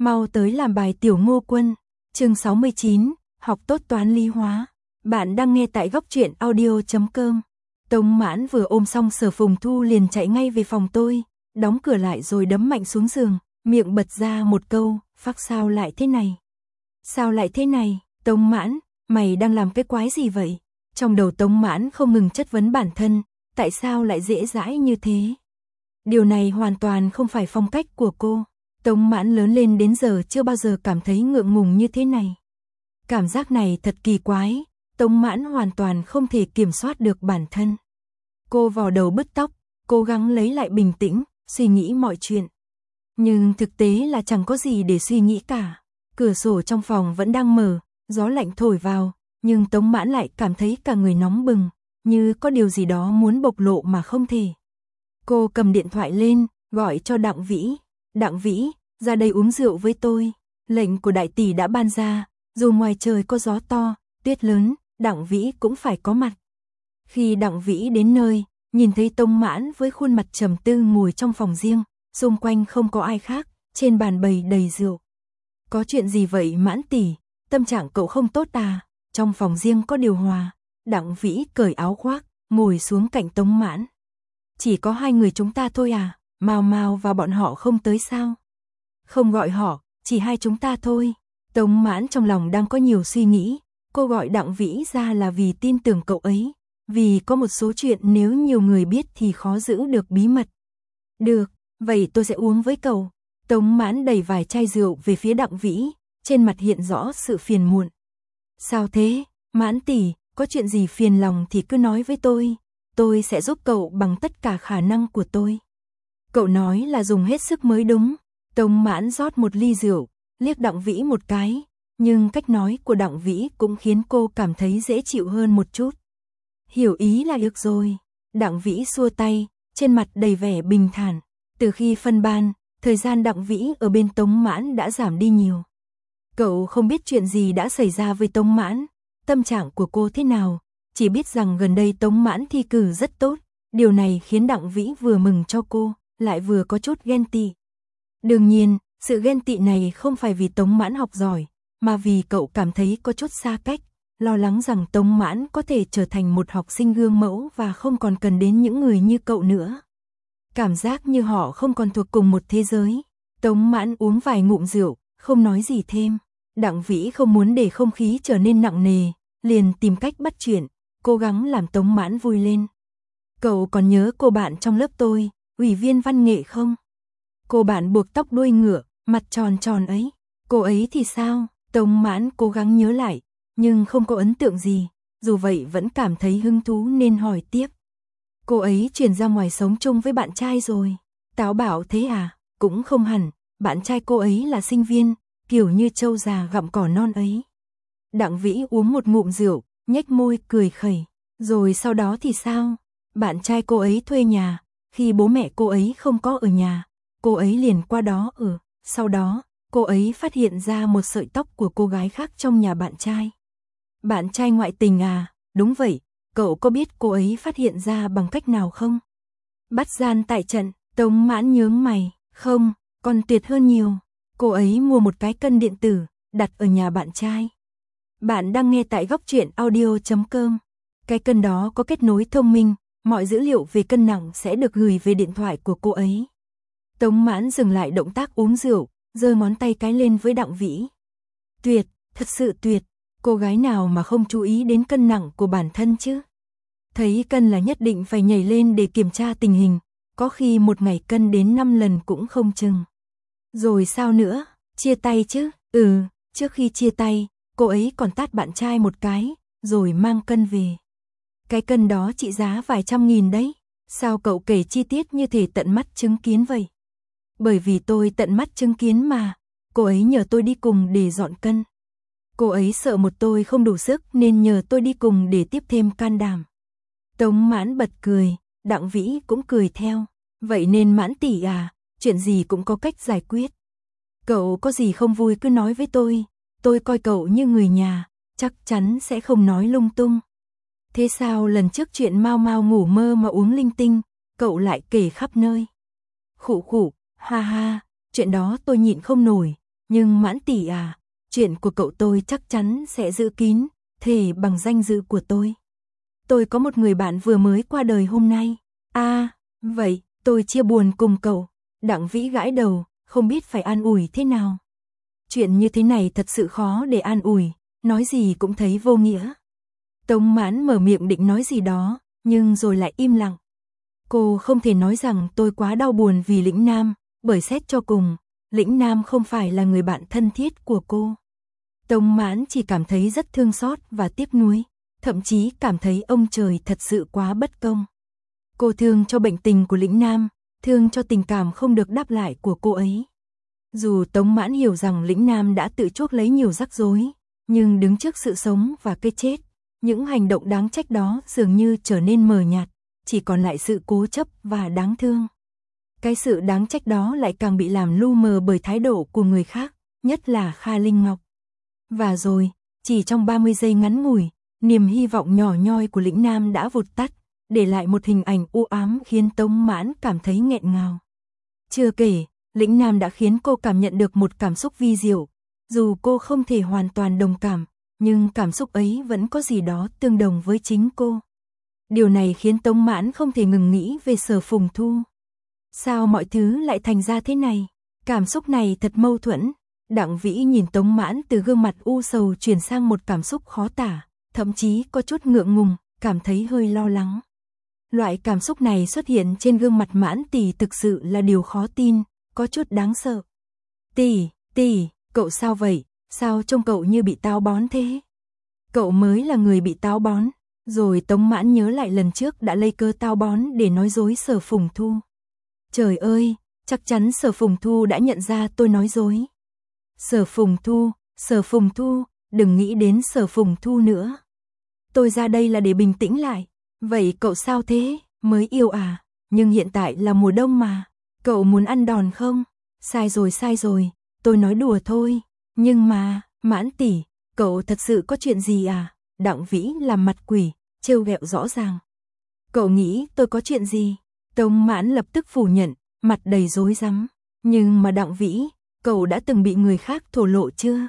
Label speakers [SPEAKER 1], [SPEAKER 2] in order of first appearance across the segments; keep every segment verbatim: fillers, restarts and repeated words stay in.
[SPEAKER 1] Mau tới làm bài Tiểu Ngô Quân. Chương sáu mươi chín, học tốt toán lý hóa. Bạn đang nghe tại góc truyện audio chấm com. Tống Mãn vừa ôm xong Sở Phùng Thu liền chạy ngay về phòng tôi, đóng cửa lại rồi đấm mạnh xuống giường, miệng bật ra một câu, phắc sao lại thế này? Sao lại thế này? Tống Mãn, mày đang làm cái quái gì vậy? Trong đầu Tống Mãn không ngừng chất vấn bản thân, tại sao lại dễ dãi như thế? Điều này hoàn toàn không phải phong cách của cô. Tống Mãn lớn lên đến giờ chưa bao giờ cảm thấy ngượng ngùng như thế này. Cảm giác này thật kỳ quái, Tống Mãn hoàn toàn không thể kiểm soát được bản thân. Cô vò đầu bứt tóc, cố gắng lấy lại bình tĩnh, suy nghĩ mọi chuyện. Nhưng thực tế là chẳng có gì để suy nghĩ cả. Cửa sổ trong phòng vẫn đang mở, gió lạnh thổi vào, nhưng Tống Mãn lại cảm thấy cả người nóng bừng, như có điều gì đó muốn bộc lộ mà không thể. Cô cầm điện thoại lên, gọi cho Đặng Vĩ. Đặng Vĩ, ra đây uống rượu với tôi. Lệnh của đại tỷ đã ban ra, dù ngoài trời có gió to, tuyết lớn, Đặng Vĩ cũng phải có mặt. Khi Đặng Vĩ đến nơi, nhìn thấy Tống Mãn với khuôn mặt trầm tư ngồi trong phòng riêng, xung quanh không có ai khác, trên bàn bày đầy rượu. Có chuyện gì vậy Mãn tỷ, tâm trạng cậu không tốt à? Trong phòng riêng có điều hòa. Đặng Vĩ cởi áo khoác, ngồi xuống cạnh Tống Mãn. Chỉ có hai người chúng ta thôi à? Mao Mao và bọn họ không tới sao? Không gọi họ, chỉ hai chúng ta thôi. Tống Mãn trong lòng đang có nhiều suy nghĩ, cô gọi Đặng Vĩ ra là vì tin tưởng cậu ấy, vì có một số chuyện nếu nhiều người biết thì khó giữ được bí mật. Được, vậy tôi sẽ uống với cậu. Tống Mãn đẩy vài chai rượu về phía Đặng Vĩ, trên mặt hiện rõ sự phiền muộn. Sao thế, Mãn tỷ, có chuyện gì phiền lòng thì cứ nói với tôi, tôi sẽ giúp cậu bằng tất cả khả năng của tôi. Cậu nói là dùng hết sức mới đúng. Tống Mãn rót một ly rượu, liếc Đặng Vĩ một cái, nhưng cách nói của Đặng Vĩ cũng khiến cô cảm thấy dễ chịu hơn một chút. Hiểu ý là được rồi. Đặng Vĩ xua tay, trên mặt đầy vẻ bình thản. Từ khi phân ban, thời gian Đặng Vĩ ở bên Tống Mãn đã giảm đi nhiều. Cậu không biết chuyện gì đã xảy ra với Tống Mãn, tâm trạng của cô thế nào, chỉ biết rằng gần đây Tống Mãn thi cử rất tốt. Điều này khiến Đặng Vĩ vừa mừng cho cô, lại vừa có chút ghen tị. Đương nhiên, sự ghen tị này không phải vì Tống Mãn học giỏi, mà vì cậu cảm thấy có chút xa cách, lo lắng rằng Tống Mãn có thể trở thành một học sinh gương mẫu và không còn cần đến những người như cậu nữa. Cảm giác như họ không còn thuộc cùng một thế giới. Tống Mãn uống vài ngụm rượu, không nói gì thêm. Đặng Vĩ không muốn để không khí trở nên nặng nề, liền tìm cách bắt chuyện, cố gắng làm Tống Mãn vui lên. Cậu còn nhớ cô bạn trong lớp tôi, ủy viên văn nghệ không? Cô bạn buộc tóc đuôi ngựa, mặt tròn tròn ấy. Cô ấy thì sao? Tống Mãn cố gắng nhớ lại, nhưng không có ấn tượng gì, dù vậy vẫn cảm thấy hứng thú nên hỏi tiếp. Cô ấy chuyển ra ngoài sống chung với bạn trai rồi. Táo bảo thế à? Cũng không hẳn, bạn trai cô ấy là sinh viên, kiểu như trâu già gặm cỏ non ấy. Đặng Vĩ uống một ngụm rượu, nhếch môi cười khẩy. Rồi sau đó thì sao? Bạn trai cô ấy thuê nhà, khi bố mẹ cô ấy không có ở nhà, cô ấy liền qua đó ở. Sau đó, cô ấy phát hiện ra một sợi tóc của cô gái khác trong nhà bạn trai. Bạn trai ngoại tình à? Đúng vậy, cậu có biết cô ấy phát hiện ra bằng cách nào không? Bắt gian tại trận. Tống Mãn nhướng mày. Không, còn tuyệt hơn nhiều. Cô ấy mua một cái cân điện tử, đặt ở nhà bạn trai. Bạn đang nghe tại góc truyện audio chấm com. Cái cân đó có kết nối thông minh, mọi dữ liệu về cân nặng sẽ được gửi về điện thoại của cô ấy. Tống Mãn dừng lại động tác uống rượu, giơ ngón tay cái lên với Đặng Vĩ. Tuyệt, thật sự tuyệt, cô gái nào mà không chú ý đến cân nặng của bản thân chứ? Thấy cân là nhất định phải nhảy lên để kiểm tra tình hình, có khi một ngày cân đến năm lần cũng không chừng. Rồi sao nữa, chia tay chứ? Ừ, trước khi chia tay, cô ấy còn tát bạn trai một cái, rồi mang cân về. Cái cân đó trị giá vài trăm nghìn đấy, sao cậu kể chi tiết như thể tận mắt chứng kiến vậy? Bởi vì tôi tận mắt chứng kiến mà, cô ấy nhờ tôi đi cùng để dọn cân. Cô ấy sợ một tôi không đủ sức nên nhờ tôi đi cùng để tiếp thêm can đảm. Tống Mãn bật cười, Đặng Vĩ cũng cười theo. Vậy nên Mãn tỷ à, chuyện gì cũng có cách giải quyết. Cậu có gì không vui cứ nói với tôi, tôi coi cậu như người nhà, chắc chắn sẽ không nói lung tung. Thế sao lần trước chuyện Mao Mao ngủ mơ mà uống linh tinh, cậu lại kể khắp nơi? Khụ khụ, ha ha, chuyện đó tôi nhịn không nổi, Nhưng Mãn tỷ à, chuyện của cậu tôi chắc chắn sẽ giữ kín, thề bằng danh dự của tôi. Tôi có một người bạn vừa mới qua đời hôm nay. À, vậy, tôi chia buồn cùng cậu. Đặng Vĩ gãi đầu, không biết phải an ủi thế nào. Chuyện như thế này thật sự khó để an ủi, nói gì cũng thấy vô nghĩa. Tống Mãn mở miệng định nói gì đó, nhưng rồi lại im lặng. Cô không thể nói rằng tôi quá đau buồn vì Lĩnh Nam, bởi xét cho cùng, Lĩnh Nam không phải là người bạn thân thiết của cô. Tống Mãn chỉ cảm thấy rất thương xót và tiếc nuối, thậm chí cảm thấy ông trời thật sự quá bất công. Cô thương cho bệnh tình của Lĩnh Nam, thương cho tình cảm không được đáp lại của cô ấy. Dù Tống Mãn hiểu rằng Lĩnh Nam đã tự chuốc lấy nhiều rắc rối, nhưng đứng trước sự sống và cái chết, những hành động đáng trách đó dường như trở nên mờ nhạt, chỉ còn lại sự cố chấp và đáng thương. Cái sự đáng trách đó lại càng bị làm lu mờ bởi thái độ của người khác, nhất là Kha Linh Ngọc. Và rồi, chỉ trong ba mươi giây ngắn ngủi, niềm hy vọng nhỏ nhoi của Lĩnh Nam đã vụt tắt, để lại một hình ảnh u ám khiến Tống Mãn cảm thấy nghẹn ngào. Chưa kể, Lĩnh Nam đã khiến cô cảm nhận được một cảm xúc vi diệu, dù cô không thể hoàn toàn đồng cảm, nhưng cảm xúc ấy vẫn có gì đó tương đồng với chính cô. Điều này khiến Tống Mãn không thể ngừng nghĩ về Sở Phùng Thu. Sao mọi thứ lại thành ra thế này? Cảm xúc này thật mâu thuẫn. Đặng Vĩ nhìn Tống Mãn từ gương mặt u sầu chuyển sang một cảm xúc khó tả, thậm chí có chút ngượng ngùng, cảm thấy hơi lo lắng. Loại cảm xúc này xuất hiện trên gương mặt Mãn tỷ thực sự là điều khó tin, có chút đáng sợ. Tỷ, tỷ, cậu sao vậy? Sao trông cậu như bị táo bón thế? Cậu mới là người bị táo bón. Rồi Tống Mãn nhớ lại lần trước đã lấy cớ táo bón để nói dối Sở Phùng Thu. Trời ơi, chắc chắn Sở Phùng Thu đã nhận ra tôi nói dối. Sở Phùng Thu, Sở Phùng Thu, đừng nghĩ đến Sở Phùng Thu nữa. Tôi ra đây là để bình tĩnh lại. Vậy cậu sao thế? Mới yêu à? Nhưng hiện tại là mùa đông mà. Cậu muốn ăn đòn không? Sai rồi sai rồi, tôi nói đùa thôi. Nhưng mà, Mãn tỷ, cậu thật sự có chuyện gì à? Đặng Vĩ làm mặt quỷ, trêu ghẹo rõ ràng. Cậu nghĩ tôi có chuyện gì? Tống Mãn lập tức phủ nhận, mặt đầy rối rắm. Nhưng mà Đặng Vĩ, cậu đã từng bị người khác thổ lộ chưa?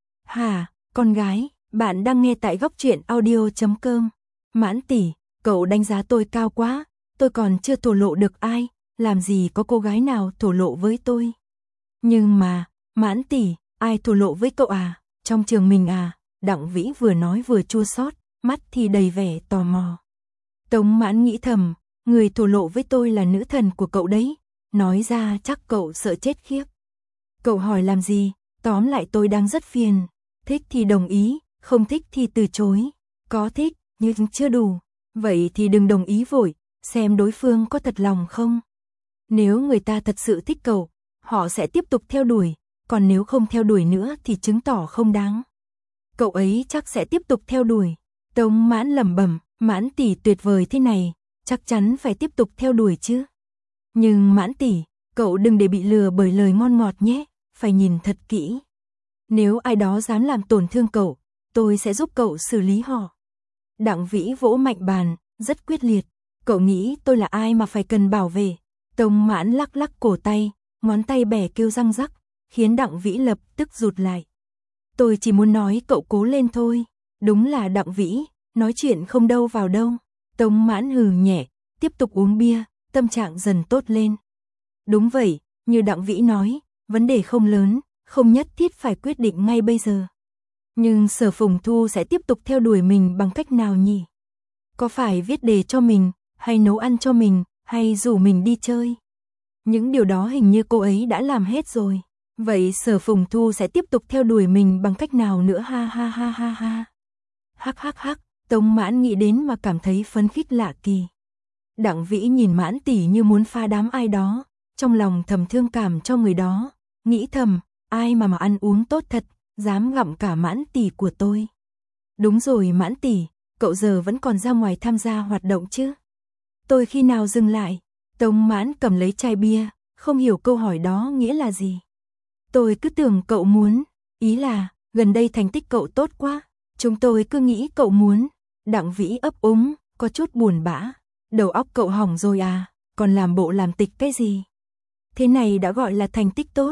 [SPEAKER 1] Hả, con gái, bạn đang nghe tại góc truyện audio chấm com. Mãn tỷ, cậu đánh giá tôi cao quá, tôi còn chưa thổ lộ được ai, làm gì có cô gái nào thổ lộ với tôi. Nhưng mà, Mãn tỷ, ai thổ lộ với cậu à? Trong trường mình à? Đặng Vĩ vừa nói vừa chua xót, mắt thì đầy vẻ tò mò. Tống Mãn nghĩ thầm, người thổ lộ với tôi là nữ thần của cậu đấy, nói ra chắc cậu sợ chết khiếp. Cậu hỏi làm gì? Tóm lại tôi đang rất phiền, thích thì đồng ý, không thích thì từ chối, có thích, nhưng chưa đủ, vậy thì đừng đồng ý vội, xem đối phương có thật lòng không. Nếu người ta thật sự thích cậu, họ sẽ tiếp tục theo đuổi, còn nếu không theo đuổi nữa thì chứng tỏ không đáng. Cậu ấy chắc sẽ tiếp tục theo đuổi. Tống Mãn lẩm bẩm, Mãn tỷ tuyệt vời thế này, chắc chắn phải tiếp tục theo đuổi chứ. Nhưng Mãn tỷ, cậu đừng để bị lừa bởi lời ngon ngọt nhé, phải nhìn thật kỹ. Nếu ai đó dám làm tổn thương cậu, tôi sẽ giúp cậu xử lý họ. Đặng Vĩ vỗ mạnh bàn, rất quyết liệt. Cậu nghĩ tôi là ai mà phải cần bảo vệ? Tống Mãn lắc lắc cổ tay, ngón tay bẻ kêu răng rắc, khiến Đặng Vĩ lập tức rụt lại. Tôi chỉ muốn nói cậu cố lên thôi. Đúng là Đặng Vĩ, nói chuyện không đâu vào đâu. Tống Mãn hừ nhẹ, tiếp tục uống bia, tâm trạng dần tốt lên. Đúng vậy, như Đặng Vĩ nói, vấn đề không lớn, không nhất thiết phải quyết định ngay bây giờ. Nhưng Sở Phùng Thu sẽ tiếp tục theo đuổi mình bằng cách nào nhỉ? Có phải viết đề cho mình, hay nấu ăn cho mình, hay rủ mình đi chơi? Những điều đó hình như cô ấy đã làm hết rồi. Vậy Sở Phùng Thu sẽ tiếp tục theo đuổi mình bằng cách nào nữa ha ha ha ha ha. Hắc hắc hắc, Tống Mãn nghĩ đến mà cảm thấy phấn khích lạ kỳ. Đặng Vĩ nhìn Mãn tỷ như muốn phá đám ai đó, trong lòng thầm thương cảm cho người đó, nghĩ thầm, ai mà mà ăn uống tốt thật, dám gặm cả Mãn tỷ của tôi. Đúng rồi Mãn tỷ, cậu giờ vẫn còn ra ngoài tham gia hoạt động chứ? Tôi khi nào dừng lại? Tống Mãn cầm lấy chai bia, không hiểu câu hỏi đó nghĩa là gì. Tôi cứ tưởng cậu muốn, ý là, gần đây thành tích cậu tốt quá, chúng tôi cứ nghĩ cậu muốn. Đặng Vĩ ấp úng, có chút buồn bã, đầu óc cậu hỏng rồi à, còn làm bộ làm tịch cái gì? Thế này đã gọi là thành tích tốt,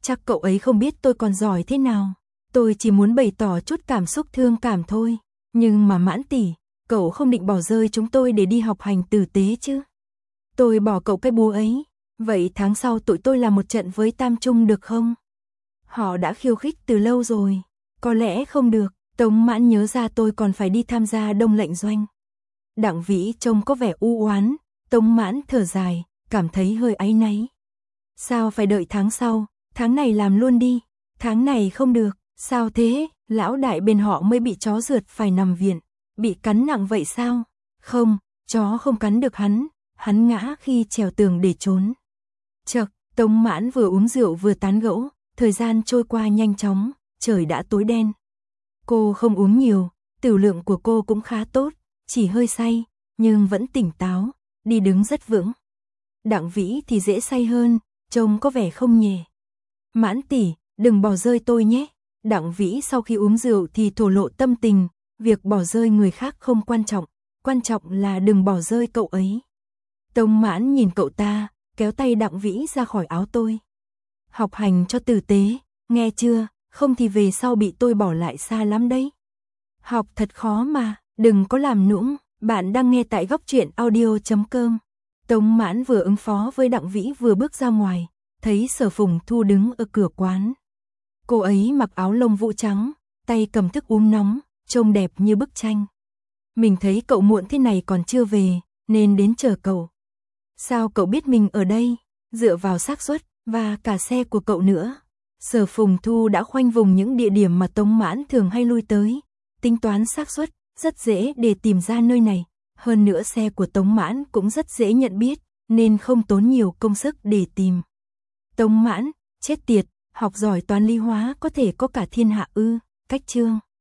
[SPEAKER 1] Chắc cậu ấy không biết tôi còn giỏi thế nào. Tôi chỉ muốn bày tỏ chút cảm xúc thương cảm thôi. Nhưng mà Mãn tỷ, cậu không định bỏ rơi chúng tôi để đi học hành tử tế chứ? Tôi bỏ cậu cái búa ấy. Vậy tháng sau tụi tôi làm một trận với Tam Trung được không? Họ đã khiêu khích từ lâu rồi. Có lẽ không được. Tống Mãn nhớ ra tôi còn phải đi tham gia Đông lệnh doanh. Đặng Vĩ trông có vẻ u oán. Tống Mãn thở dài, cảm thấy hơi áy náy. Sao phải đợi tháng sau? Tháng này làm luôn đi. Tháng này không được. Sao thế? Lão đại bên họ mới bị chó rượt phải nằm viện. Bị cắn nặng vậy sao? Không, chó không cắn được hắn. Hắn ngã khi trèo tường để trốn. Chậc, Tống Mãn vừa uống rượu vừa tán gẫu. Thời gian trôi qua nhanh chóng, trời đã tối đen. Cô không uống nhiều, tiểu lượng của cô cũng khá tốt, chỉ hơi say, nhưng vẫn tỉnh táo, đi đứng rất vững. Đặng Vĩ thì dễ say hơn, trông có vẻ không nhẹ. Mãn tỷ, đừng bỏ rơi tôi nhé. Đặng Vĩ sau khi uống rượu thì thổ lộ tâm tình, việc bỏ rơi người khác không quan trọng, quan trọng là đừng bỏ rơi cậu ấy. Tống Mãn nhìn cậu ta, kéo tay Đặng Vĩ ra khỏi áo tôi. Học hành cho tử tế, nghe chưa, không thì về sau bị tôi bỏ lại xa lắm đấy. Học thật khó mà, đừng có làm nũng. Bạn đang nghe tại góc truyện audio chấm com. Tống Mãn vừa ứng phó với Đặng Vĩ vừa bước ra ngoài, thấy Sở Phùng Thu đứng ở cửa quán. Cô ấy mặc áo lông vũ trắng, tay cầm thức uống nóng, trông đẹp như bức tranh. Mình thấy cậu muộn thế này còn chưa về, nên đến chờ cậu. Sao cậu biết mình ở đây? Dựa vào xác suất và cả xe của cậu nữa. Sở Phùng Thu đã khoanh vùng những địa điểm mà Tống Mãn thường hay lui tới, tính toán xác suất, rất dễ để tìm ra nơi này. Hơn nữa xe của Tống Mãn cũng rất dễ nhận biết, nên không tốn nhiều công sức để tìm. Tống Mãn, chết tiệt, học giỏi toán lý hóa có thể có cả thiên hạ ư? Cách chương.